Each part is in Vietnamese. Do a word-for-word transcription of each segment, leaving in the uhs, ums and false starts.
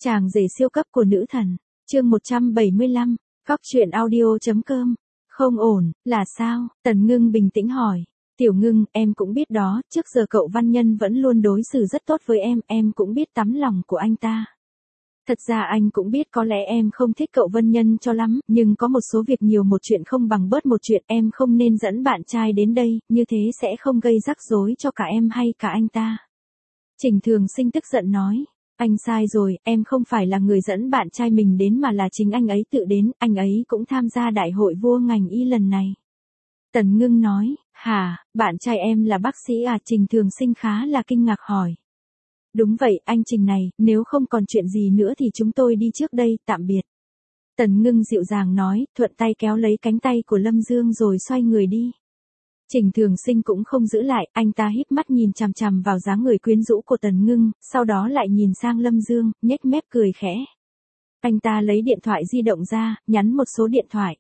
Chàng rể siêu cấp của nữ thần, chương một trăm bảy mươi lăm, Cóc truyện audio.com. Không ổn, là sao? Tần Ngưng bình tĩnh hỏi. Tiểu Ngưng, em cũng biết đó, trước giờ cậu Văn Nhân vẫn luôn đối xử rất tốt với em, em cũng biết tấm lòng của anh ta. Thật ra anh cũng biết có lẽ em không thích cậu Vân Nhân cho lắm, nhưng có một số việc nhiều một chuyện không bằng bớt một chuyện, em không nên dẫn bạn trai đến đây, như thế sẽ không gây rắc rối cho cả em hay cả anh ta. Trình Thường Sinh tức giận nói. Anh sai rồi, em không phải là người dẫn bạn trai mình đến mà là chính anh ấy tự đến, anh ấy cũng tham gia đại hội vua ngành y lần này. Tần Ngưng nói, hả, bạn trai em là bác sĩ à? Trình Thường Sinh khá là kinh ngạc hỏi. Đúng vậy, anh Trình này, nếu không còn chuyện gì nữa thì chúng tôi đi trước đây, tạm biệt. Tần Ngưng dịu dàng nói, thuận tay kéo lấy cánh tay của Lâm Dương rồi xoay người đi. Trình Thường Sinh cũng không giữ lại, anh ta híp mắt nhìn chằm chằm vào dáng người quyến rũ của Tần Ngưng, sau đó lại nhìn sang Lâm Dương, nhếch mép cười khẽ. Anh ta lấy điện thoại di động ra, nhắn một số điện thoại.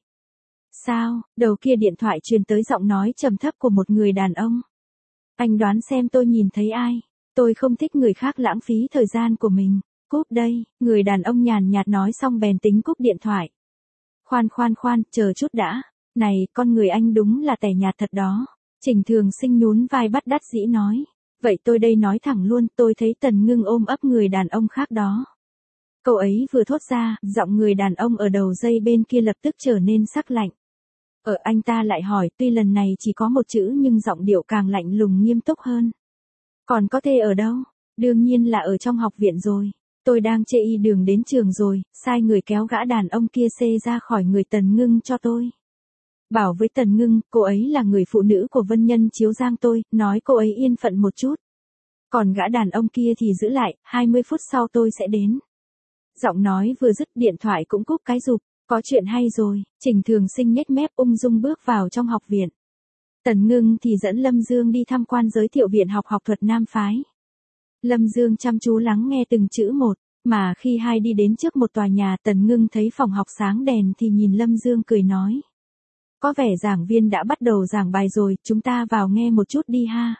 Sao? Đầu kia điện thoại truyền tới giọng nói trầm thấp của một người đàn ông. Anh đoán xem tôi nhìn thấy ai? Tôi không thích người khác lãng phí thời gian của mình. Cúp đây, người đàn ông nhàn nhạt nói xong bèn tính cúp điện thoại. Khoan khoan khoan, chờ chút đã. Này, con người anh đúng là tẻ nhạt thật đó. Trình Thường Sinh nhún vai bắt đắt dĩ nói. Vậy tôi đây nói thẳng luôn, tôi thấy Tần Ngưng ôm ấp người đàn ông khác đó. Câu ấy vừa thốt ra, giọng người đàn ông ở đầu dây bên kia lập tức trở nên sắc lạnh. Ở anh ta lại hỏi, tuy lần này chỉ có một chữ nhưng giọng điệu càng lạnh lùng nghiêm túc hơn. Còn có thể ở đâu? Đương nhiên là ở trong học viện rồi. Tôi đang chê y đường đến trường rồi, sai người kéo gã đàn ông kia xê ra khỏi người Tần Ngưng cho tôi. Bảo với Tần Ngưng, cô ấy là người phụ nữ của Vân Nhân chiếu giang tôi, nói cô ấy yên phận một chút. Còn gã đàn ông kia thì giữ lại, hai mươi phút sau tôi sẽ đến. Giọng nói vừa dứt điện thoại cũng cúp cái rụp, có chuyện hay rồi. Trình Thường Sinh nhếch mép ung dung bước vào trong học viện. Tần Ngưng thì dẫn Lâm Dương đi tham quan giới thiệu viện học học thuật Nam Phái. Lâm Dương chăm chú lắng nghe từng chữ một, mà khi hai đi đến trước một tòa nhà Tần Ngưng thấy phòng học sáng đèn thì nhìn Lâm Dương cười nói. Có vẻ giảng viên đã bắt đầu giảng bài rồi, chúng ta vào nghe một chút đi ha.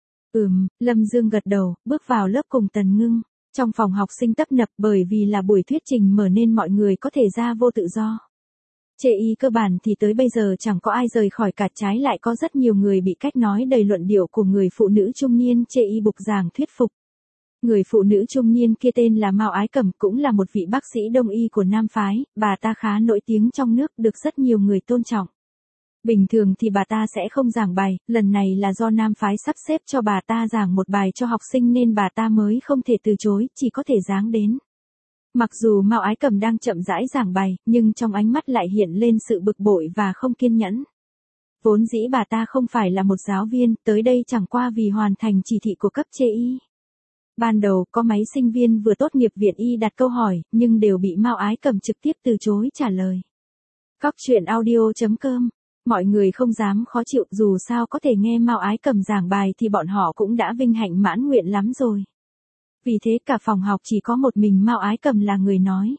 Ừm, Lâm Dương gật đầu, bước vào lớp cùng Tần Ngưng. Trong phòng học sinh tấp nập bởi vì là buổi thuyết trình mở nên mọi người có thể ra vô tự do. Chê y cơ bản thì tới bây giờ chẳng có ai rời khỏi cả, trái lại có rất nhiều người bị cách nói đầy luận điệu của người phụ nữ trung niên chê y bục giảng thuyết phục. Người phụ nữ trung niên kia tên là Mao Ái Cẩm, cũng là một vị bác sĩ đông y của Nam Phái, bà ta khá nổi tiếng trong nước, được rất nhiều người tôn trọng. Bình thường thì bà ta sẽ không giảng bài, lần này là do Nam Phái sắp xếp cho bà ta giảng một bài cho học sinh nên bà ta mới không thể từ chối, chỉ có thể giáng đến. Mặc dù Mao Ái Cẩm đang chậm rãi giảng bài, nhưng trong ánh mắt lại hiện lên sự bực bội và không kiên nhẫn. Vốn dĩ bà ta không phải là một giáo viên, tới đây chẳng qua vì hoàn thành chỉ thị của cấp chê y. Ban đầu có mấy sinh viên vừa tốt nghiệp viện y đặt câu hỏi, nhưng đều bị Mao Ái Cẩm trực tiếp từ chối trả lời. Cóc truyện audio.com. Mọi người không dám khó chịu, dù sao có thể nghe Mao Ái Cẩm giảng bài thì bọn họ cũng đã vinh hạnh mãn nguyện lắm rồi. Vì thế cả phòng học chỉ có một mình Mao Ái Cẩm là người nói.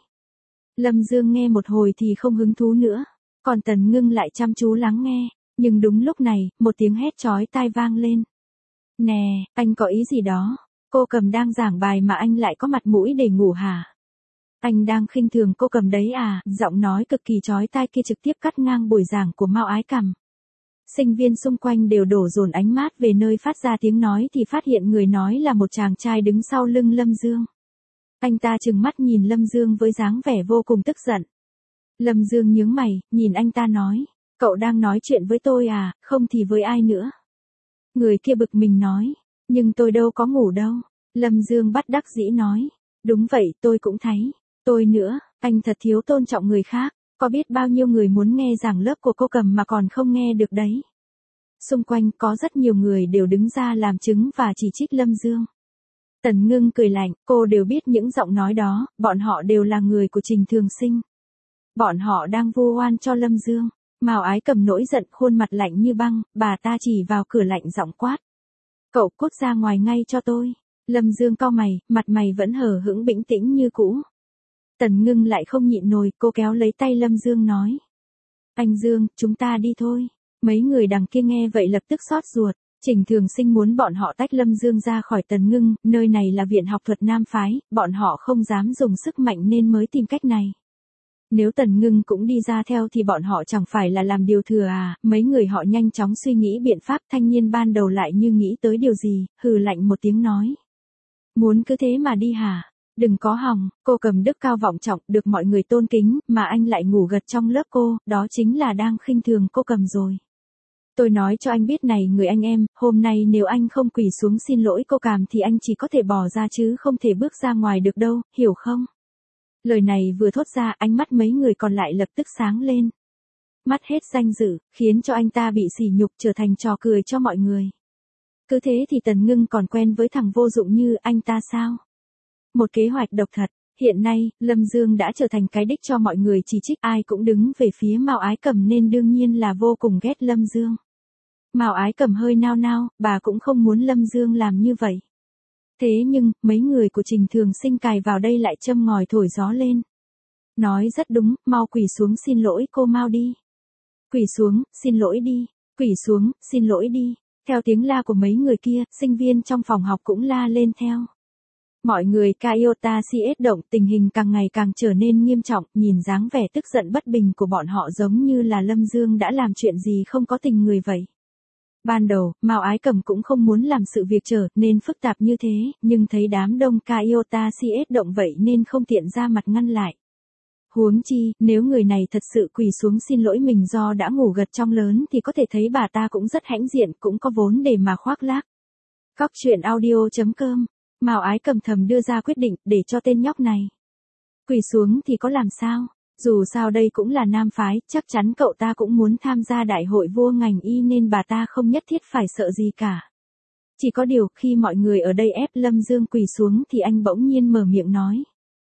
Lâm Dương nghe một hồi thì không hứng thú nữa, còn Tần Ngưng lại chăm chú lắng nghe, nhưng đúng lúc này, một tiếng hét chói tai vang lên. Nè, anh có ý gì đó? Cô Cẩm đang giảng bài mà anh lại có mặt mũi để ngủ hả? Anh đang khinh thường cô Cẩm đấy à? Giọng nói cực kỳ chói tai kia trực tiếp cắt ngang buổi giảng của Mao Ái Cẩm. Sinh viên xung quanh đều đổ dồn ánh mắt về nơi phát ra tiếng nói thì phát hiện người nói là một chàng trai đứng sau lưng Lâm Dương. Anh ta trừng mắt nhìn Lâm Dương với dáng vẻ vô cùng tức giận. Lâm Dương nhướng mày, nhìn anh ta nói, cậu đang nói chuyện với tôi à, không thì với ai nữa? Người kia bực mình nói, nhưng tôi đâu có ngủ đâu. Lâm Dương bắt đắc dĩ nói, đúng vậy tôi cũng thấy, tôi nữa, anh thật thiếu tôn trọng người khác. Có biết bao nhiêu người muốn nghe giảng lớp của cô Cẩm mà còn không nghe được đấy. Xung quanh có rất nhiều người đều đứng ra làm chứng và chỉ trích Lâm Dương. Tần Ngưng cười lạnh, cô đều biết những giọng nói đó, bọn họ đều là người của Trình Thường Sinh. Bọn họ đang vu oan cho Lâm Dương. Mao Ái Cẩm nổi giận, khuôn mặt lạnh như băng, bà ta chỉ vào cửa lạnh giọng quát. Cậu cút ra ngoài ngay cho tôi. Lâm Dương cau mày, mặt mày vẫn hờ hững bình tĩnh như cũ. Tần Ngưng lại không nhịn nổi, cô kéo lấy tay Lâm Dương nói. Anh Dương, chúng ta đi thôi. Mấy người đằng kia nghe vậy lập tức xót ruột. Trình Thường Sinh muốn bọn họ tách Lâm Dương ra khỏi Tần Ngưng, nơi này là viện học thuật nam phái, bọn họ không dám dùng sức mạnh nên mới tìm cách này. Nếu Tần Ngưng cũng đi ra theo thì bọn họ chẳng phải là làm điều thừa à, mấy người họ nhanh chóng suy nghĩ biện pháp. Thanh niên ban đầu lại như nghĩ tới điều gì, hừ lạnh một tiếng nói. Muốn cứ thế mà đi hả? Đừng có hòng, cô Cầm đức cao vọng trọng, được mọi người tôn kính, mà anh lại ngủ gật trong lớp cô, đó chính là đang khinh thường cô Cầm rồi. Tôi nói cho anh biết này người anh em, hôm nay nếu anh không quỳ xuống xin lỗi cô Càm thì anh chỉ có thể bỏ ra chứ không thể bước ra ngoài được đâu, hiểu không? Lời này vừa thốt ra, ánh mắt mấy người còn lại lập tức sáng lên. Mất hết danh dự, khiến cho anh ta bị sỉ nhục, trở thành trò cười cho mọi người. Cứ thế thì Tần Ngưng còn quen với thằng vô dụng như anh ta sao? Một kế hoạch độc thật. Hiện nay, Lâm Dương đã trở thành cái đích cho mọi người chỉ trích, ai cũng đứng về phía Mao Ái Cầm nên đương nhiên là vô cùng ghét Lâm Dương. Mao Ái Cầm hơi nao nao, bà cũng không muốn Lâm Dương làm như vậy. Thế nhưng, mấy người của Trình Thường Sinh cài vào đây lại châm ngòi thổi gió lên. Nói rất đúng, mau quỳ xuống xin lỗi cô Mao đi. Quỳ xuống, xin lỗi đi. Quỳ xuống, xin lỗi đi. Theo tiếng la của mấy người kia, sinh viên trong phòng học cũng la lên theo. Mọi người Kaiota xê ét động, tình hình càng ngày càng trở nên nghiêm trọng, nhìn dáng vẻ tức giận bất bình của bọn họ giống như là Lâm Dương đã làm chuyện gì không có tình người vậy. Ban đầu, Mao Ái Cầm cũng không muốn làm sự việc trở nên phức tạp như thế, nhưng thấy đám đông Kaiota xê ét động vậy nên không tiện ra mặt ngăn lại. Huống chi, nếu người này thật sự quỳ xuống xin lỗi mình do đã ngủ gật trong lớn thì có thể thấy bà ta cũng rất hãnh diện, cũng có vốn để mà khoác lác. Cóc truyện audio chấm com. Mao Ái Cầm thầm đưa ra quyết định để cho tên nhóc này quỳ xuống thì có làm sao? Dù sao đây cũng là nam phái, chắc chắn cậu ta cũng muốn tham gia đại hội vua ngành y nên bà ta không nhất thiết phải sợ gì cả. Chỉ có điều khi mọi người ở đây ép Lâm Dương quỳ xuống thì anh bỗng nhiên mở miệng nói.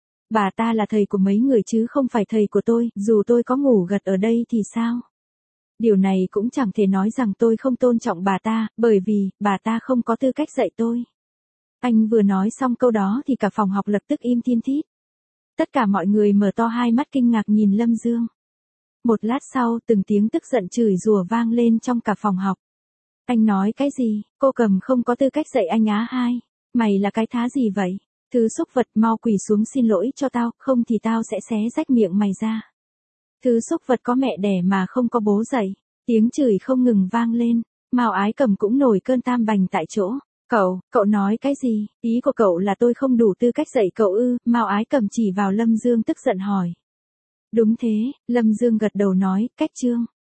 Bà ta là thầy của mấy người chứ không phải thầy của tôi, dù tôi có ngủ gật ở đây thì sao? Điều này cũng chẳng thể nói rằng tôi không tôn trọng bà ta, bởi vì bà ta không có tư cách dạy tôi. Anh vừa nói xong câu đó thì cả phòng học lập tức im thiên thít. Tất cả mọi người mở to hai mắt kinh ngạc nhìn Lâm Dương. Một lát sau, từng tiếng tức giận chửi rủa vang lên trong cả phòng học. Anh nói cái gì? Cô Cầm không có tư cách dạy anh á hai. Mày là cái thá gì vậy? Thứ xúc vật, mau quỳ xuống xin lỗi cho tao, không thì tao sẽ xé rách miệng mày ra. Thứ xúc vật có mẹ đẻ mà không có bố dạy. Tiếng chửi không ngừng vang lên. Mao Ái Cầm cũng nổi cơn tam bành tại chỗ. Cậu, cậu nói cái gì? Ý của cậu là tôi không đủ tư cách dạy cậu ư? Mao Ái Cầm chỉ vào Lâm Dương tức giận hỏi. Đúng thế, Lâm Dương gật đầu nói, cách chương.